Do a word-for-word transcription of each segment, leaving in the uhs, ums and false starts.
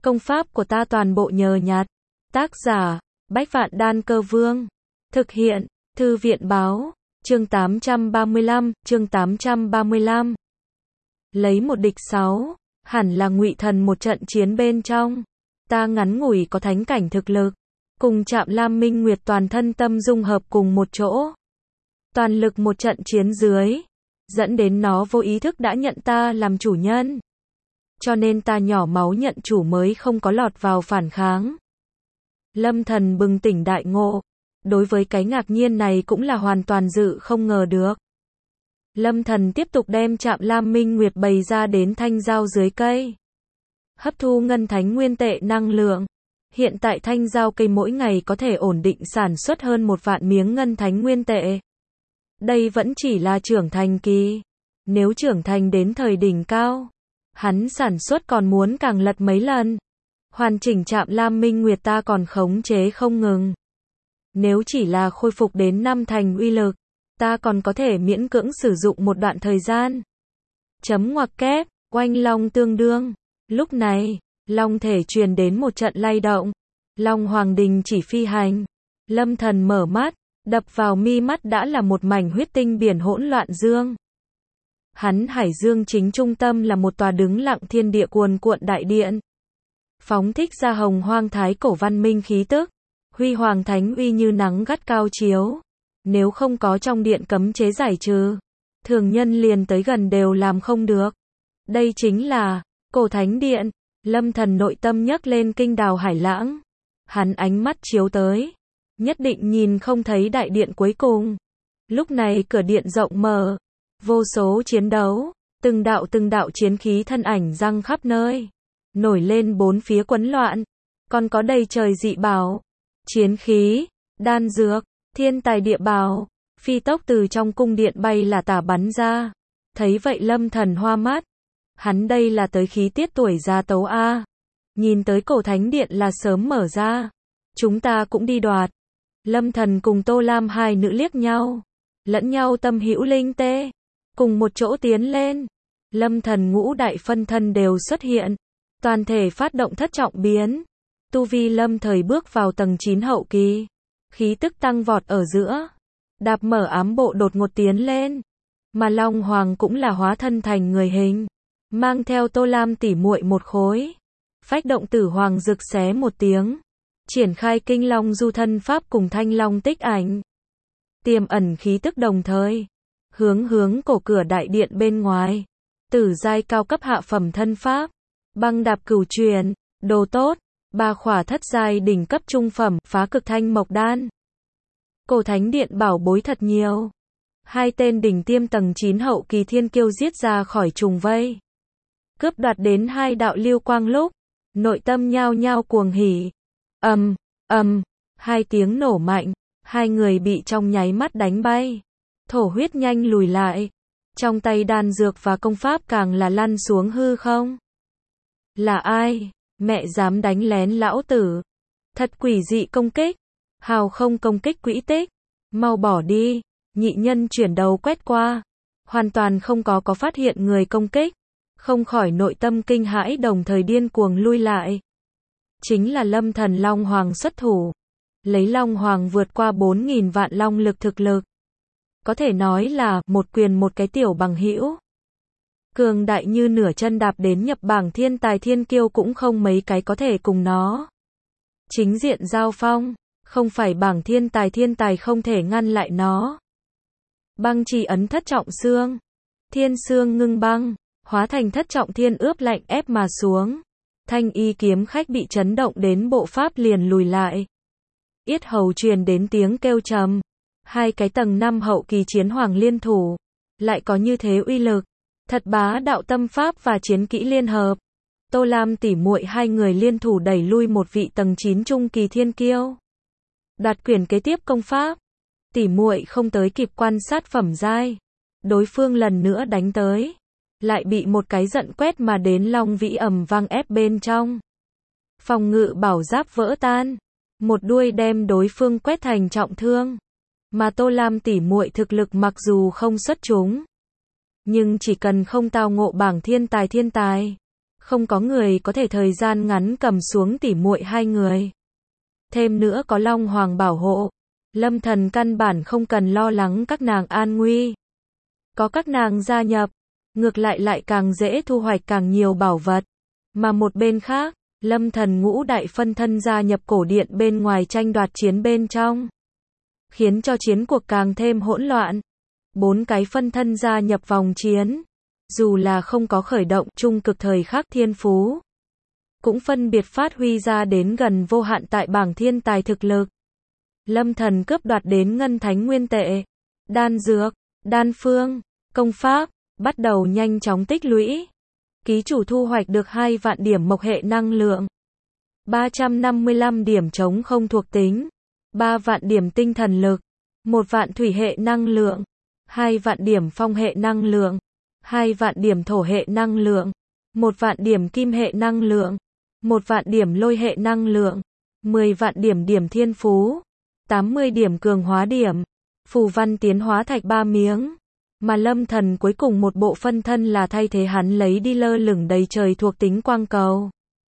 Công pháp của ta toàn bộ nhờ nhặt. Tác giả, Bách Vạn Đan Cơ Vương. Thực hiện, Thư viện Báo. Chương tám trăm ba mươi lăm, chương tám trăm ba mươi lăm. Lấy một địch sáu, hẳn là Ngụy Thần một trận chiến bên trong. Ta ngắn ngủi có thánh cảnh thực lực, cùng Trạm Lam Minh Nguyệt toàn thân tâm dung hợp cùng một chỗ. Toàn lực một trận chiến dưới, dẫn đến nó vô ý thức đã nhận ta làm chủ nhân. Cho nên ta nhỏ máu nhận chủ mới không có lọt vào phản kháng. Lâm Thần bừng tỉnh đại ngộ, đối với cái ngạc nhiên này cũng là hoàn toàn dự không ngờ được. Lâm Thần tiếp tục đem Trạm Lam Minh Nguyệt bày ra đến thanh giao dưới cây. Hấp thu ngân thánh nguyên tệ năng lượng. Hiện tại thanh giao cây mỗi ngày có thể ổn định sản xuất hơn một vạn miếng ngân thánh nguyên tệ. Đây vẫn chỉ là trưởng thành kỳ. Nếu trưởng thành đến thời đỉnh cao, hắn sản xuất còn muốn càng lật mấy lần. Hoàn chỉnh Trạm Lam Minh Nguyệt ta còn khống chế không ngừng. Nếu chỉ là khôi phục đến năm thành uy lực, ta còn có thể miễn cưỡng sử dụng một đoạn thời gian. Chấm ngoặc kép, oanh long tương đương. Lúc này, long thể truyền đến một trận lay động. Long Hoàng Đình chỉ phi hành. Lâm Thần mở mắt, đập vào mi mắt đã là một mảnh huyết tinh biển hỗn loạn dương. Hắn hải dương chính trung tâm là một tòa đứng lặng thiên địa cuồn cuộn đại điện. Phóng thích ra hồng hoang thái cổ văn minh khí tức. Huy hoàng thánh uy như nắng gắt cao chiếu. Nếu không có trong điện cấm chế giải trừ, thường nhân liền tới gần đều làm không được. Đây chính là cổ thánh điện. Lâm Thần nội tâm nhấc lên kinh đào hải lãng. Hắn ánh mắt chiếu tới, nhất định nhìn không thấy đại điện cuối cùng. Lúc này cửa điện rộng mở, vô số chiến đấu, từng đạo từng đạo chiến khí thân ảnh răng khắp nơi, nổi lên bốn phía quấn loạn, còn có đầy trời dị bảo, chiến khí, đan dược, thiên tài địa bảo, phi tốc từ trong cung điện bay là tả bắn ra. Thấy vậy Lâm Thần hoa mắt, hắn đây là tới khí tiết tuổi già tấu a. Nhìn tới cổ thánh điện là sớm mở ra, chúng ta cũng đi đoạt. Lâm Thần cùng Tô Lam hai nữ liếc nhau, lẫn nhau tâm hữu linh tê, cùng một chỗ tiến lên. Lâm Thần ngũ đại phân thân đều xuất hiện, toàn thể phát động thất trọng biến. Tu vi Lâm thời bước vào tầng chín hậu kỳ, khí tức tăng vọt ở giữa, đạp mở ám bộ đột ngột tiến lên. Mà Long Hoàng cũng là hóa thân thành người hình, mang theo Tô Lam tỉ muội một khối. Phách động tử hoàng rực xé một tiếng, triển khai kinh long du thân pháp cùng thanh long tích ảnh. Tiềm ẩn khí tức đồng thời, hướng hướng cổ cửa đại điện bên ngoài. Tử giai cao cấp hạ phẩm thân pháp, băng đạp cửu truyền, đồ tốt, ba khỏa thất giai đỉnh cấp trung phẩm, phá cực thanh mộc đan. Cổ thánh điện bảo bối thật nhiều. Hai tên đỉnh tiêm tầng chín hậu kỳ thiên kiêu giết ra khỏi trùng vây, cướp đoạt đến hai đạo lưu quang lúc, nội tâm nhao nhao cuồng hỉ. Ầm, ầm, hai tiếng nổ mạnh, hai người bị trong nháy mắt đánh bay, thổ huyết nhanh lùi lại. Trong tay đan dược và công pháp càng là lăn xuống hư không. Là ai? Mẹ dám đánh lén lão tử? Thật quỷ dị công kích, hào không công kích quỹ tích, mau bỏ đi. Nhị nhân chuyển đầu quét qua, hoàn toàn không có có phát hiện người công kích, không khỏi nội tâm kinh hãi đồng thời điên cuồng lui lại. Chính là Lâm Thần Long Hoàng xuất thủ, lấy Long Hoàng vượt qua bốn nghìn vạn long lực thực lực, có thể nói là một quyền một cái tiểu bằng hữu. Cường đại như nửa chân đạp đến nhập bảng thiên tài thiên kiêu cũng không mấy cái có thể cùng nó chính diện giao phong, không phải bảng thiên tài thiên tài không thể ngăn lại nó. Băng chỉ ấn thất trọng xương, thiên xương ngưng băng, hóa thành thất trọng thiên ướp lạnh ép mà xuống. Thanh y kiếm khách bị chấn động đến bộ pháp liền lùi lại. Yết hầu truyền đến tiếng kêu trầm. Hai cái tầng năm hậu kỳ chiến hoàng liên thủ, lại có như thế uy lực. Thật bá đạo tâm pháp và chiến kỹ liên hợp. Tô Lam tỉ muội hai người liên thủ đẩy lui một vị tầng chín trung kỳ thiên kiêu. Đoạt quyền kế tiếp công pháp. Tỉ muội không tới kịp quan sát phẩm giai, đối phương lần nữa đánh tới, lại bị một cái giận quét mà đến long vĩ ầm vang ép bên trong. Phòng ngự bảo giáp vỡ tan, một đuôi đem đối phương quét thành trọng thương. Mà Tô Lam tỉ muội thực lực mặc dù không xuất chúng, nhưng chỉ cần không tao ngộ bảng thiên tài thiên tài, Không có người có thể thời gian ngắn cầm xuống tỉ muội hai người. Thêm nữa có Long Hoàng bảo hộ, Lâm Thần căn bản không cần lo lắng các nàng an nguy. Có các nàng gia nhập, ngược lại lại càng dễ thu hoạch càng nhiều bảo vật. Mà một bên khác, Lâm Thần ngũ đại phân thân gia nhập cổ điện bên ngoài tranh đoạt chiến bên trong, khiến cho chiến cuộc càng thêm hỗn loạn. Bốn cái phân thân gia nhập vòng chiến, dù là không có khởi động trung cực thời khắc thiên phú, cũng phân biệt phát huy ra đến gần vô hạn tại bảng thiên tài thực lực. Lâm Thần cướp đoạt đến ngân thánh nguyên tệ, đan dược, đan phương, công pháp, bắt đầu nhanh chóng tích lũy. Ký chủ thu hoạch được hai vạn điểm mộc hệ năng lượng, ba trăm năm mươi lăm điểm chống không thuộc tính, ba vạn điểm tinh thần lực, một vạn thủy hệ năng lượng, hai vạn điểm phong hệ năng lượng, hai vạn điểm thổ hệ năng lượng, một vạn điểm kim hệ năng lượng, một vạn điểm lôi hệ năng lượng, mười vạn điểm điểm thiên phú, tám mươi điểm cường hóa điểm, phù văn tiến hóa thạch ba miếng. Mà Lâm Thần cuối cùng một bộ phân thân là thay thế hắn lấy đi lơ lửng đầy trời thuộc tính quang cầu.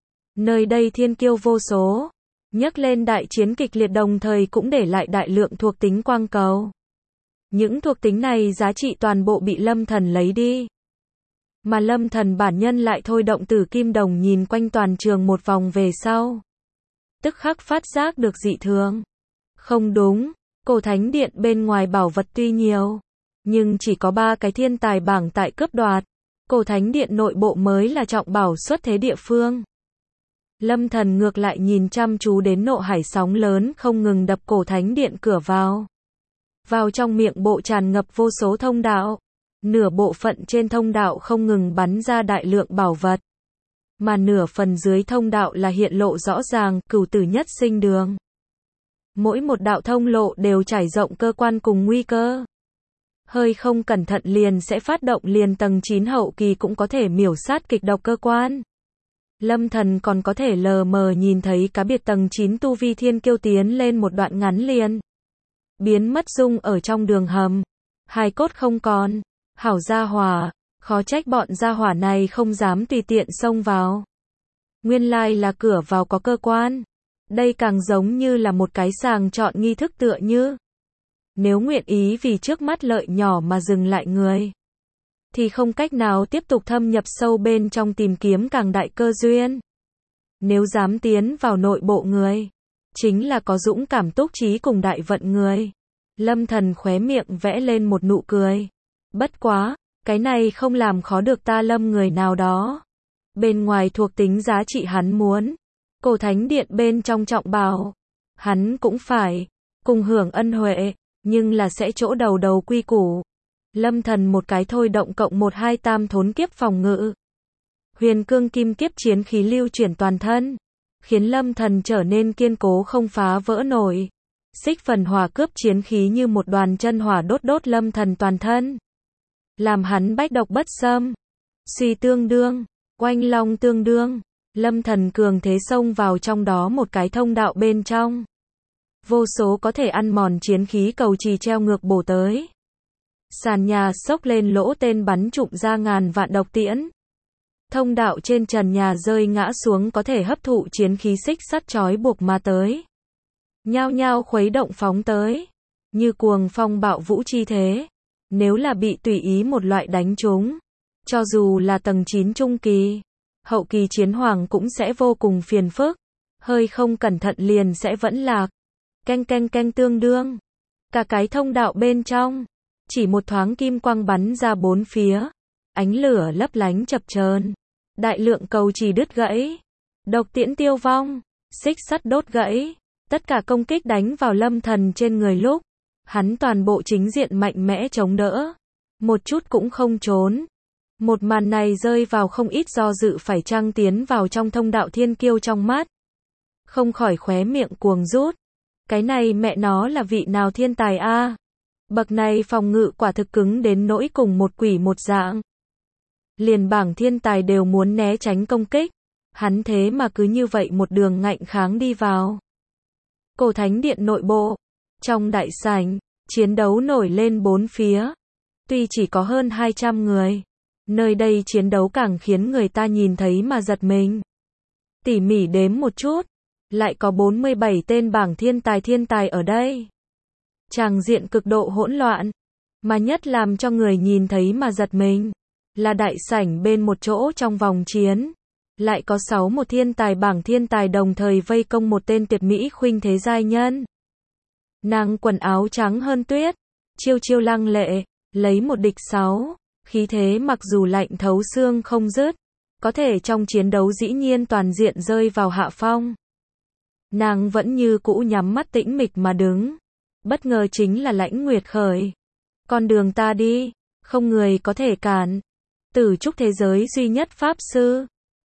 Nơi đây thiên kiêu vô số, nhấc lên đại chiến kịch liệt đồng thời cũng để lại đại lượng thuộc tính quang cầu. Những thuộc tính này giá trị toàn bộ bị Lâm Thần lấy đi. Mà Lâm Thần bản nhân lại thôi động tử kim đồng nhìn quanh toàn trường một vòng về sau, tức khắc phát giác được dị thường. Không đúng, cổ thánh điện bên ngoài bảo vật tuy nhiều, nhưng chỉ có ba cái thiên tài bảng tại cướp đoạt. Cổ thánh điện nội bộ mới là trọng bảo xuất thế địa phương. Lâm Thần ngược lại nhìn chăm chú đến nộ hải sóng lớn không ngừng đập cổ thánh điện cửa vào. Vào trong miệng bộ tràn ngập vô số thông đạo. Nửa bộ phận trên thông đạo không ngừng bắn ra đại lượng bảo vật. Mà nửa phần dưới thông đạo là hiện lộ rõ ràng cửu tử nhất sinh đường. Mỗi một đạo thông lộ đều trải rộng cơ quan cùng nguy cơ. Hơi không cẩn thận liền sẽ phát động liền tầng chín hậu kỳ cũng có thể miểu sát kịch độc cơ quan. Lâm Thần còn có thể lờ mờ nhìn thấy cá biệt tầng chín tu vi thiên kiêu tiến lên một đoạn ngắn liền biến mất dung ở trong đường hầm. Hài cốt không còn. Hảo gia hỏa, khó trách bọn gia hỏa này không dám tùy tiện xông vào. Nguyên lai là cửa vào có cơ quan. Đây càng giống như là một cái sàng chọn nghi thức tựa như. Nếu nguyện ý vì trước mắt lợi nhỏ mà dừng lại người, thì không cách nào tiếp tục thâm nhập sâu bên trong tìm kiếm càng đại cơ duyên. Nếu dám tiến vào nội bộ người, chính là có dũng cảm túc trí cùng đại vận người. Lâm Thần khóe miệng vẽ lên một nụ cười. Bất quá, cái này không làm khó được ta Lâm người nào đó. Bên ngoài thuộc tính giá trị hắn muốn, cổ thánh điện bên trong trọng bảo, hắn cũng phải cùng hưởng ân huệ, nhưng là sẽ chỗ đầu đầu quy củ. Lâm Thần một cái thôi động cộng một hai tam thốn kiếp phòng ngự. Huyền cương kim kiếp chiến khí lưu chuyển toàn thân, khiến Lâm Thần trở nên kiên cố không phá vỡ nổi. Xích phần hỏa cướp chiến khí như một đoàn chân hỏa đốt đốt Lâm Thần toàn thân, làm hắn bách độc bất xâm. Suy tương đương, oanh long tương đương, Lâm Thần cường thế xông vào trong đó một cái thông đạo bên trong. Vô số có thể ăn mòn chiến khí cầu trì treo ngược bổ tới. Sàn nhà xốc lên lỗ tên bắn trụm ra ngàn vạn độc tiễn. Thông đạo trên trần nhà rơi ngã xuống có thể hấp thụ chiến khí xích sắt trói buộc mà tới. Nhao nhao khuấy động phóng tới, như cuồng phong bạo vũ chi thế. Nếu là bị tùy ý một loại đánh trúng, cho dù là tầng chín trung kỳ, hậu kỳ chiến hoàng cũng sẽ vô cùng phiền phức. Hơi không cẩn thận liền sẽ vẫn lạc. Canh canh canh tương đương. Cả cái thông đạo bên trong, chỉ một thoáng kim quang bắn ra bốn phía. Ánh lửa lấp lánh chập chờn. Đại lượng cầu trì đứt gãy. Độc tiễn tiêu vong. Xích sắt đốt gãy. Tất cả công kích đánh vào Lâm Thần trên người lúc, hắn toàn bộ chính diện mạnh mẽ chống đỡ. Một chút cũng không trốn. Một màn này rơi vào không ít do dự phải chăng tiến vào trong thông đạo thiên kiêu trong mắt. Không khỏi khóe miệng cuồng rút. Cái này mẹ nó là vị nào thiên tài a? Bậc này phòng ngự quả thực cứng đến nỗi cùng một quỷ một dạng. Liền bảng thiên tài đều muốn né tránh công kích. Hắn thế mà cứ như vậy một đường ngạnh kháng đi vào. Cổ thánh điện nội bộ. Trong đại sảnh, chiến đấu nổi lên bốn phía. Tuy chỉ có hơn hai trăm người, Nơi đây chiến đấu càng khiến người ta nhìn thấy mà giật mình. Tỉ mỉ đếm một chút, lại có bốn mươi bảy tên bảng thiên tài thiên tài ở đây. Tràng diện cực độ hỗn loạn, mà nhất làm cho người nhìn thấy mà giật mình, là đại sảnh bên một chỗ trong vòng chiến. Lại có sáu một thiên tài bảng thiên tài đồng thời vây công một tên tuyệt mỹ khuynh thế giai nhân. Nàng quần áo trắng hơn tuyết, chiêu chiêu lăng lệ, lấy một địch sáu, khí thế mặc dù lạnh thấu xương không dứt, có thể trong chiến đấu dĩ nhiên toàn diện rơi vào hạ phong. Nàng vẫn như cũ nhắm mắt tĩnh mịch mà đứng, bất ngờ chính là Lãnh Nguyệt khởi. Con đường ta đi, không người có thể cản. Tử trúc thế giới duy nhất pháp sư,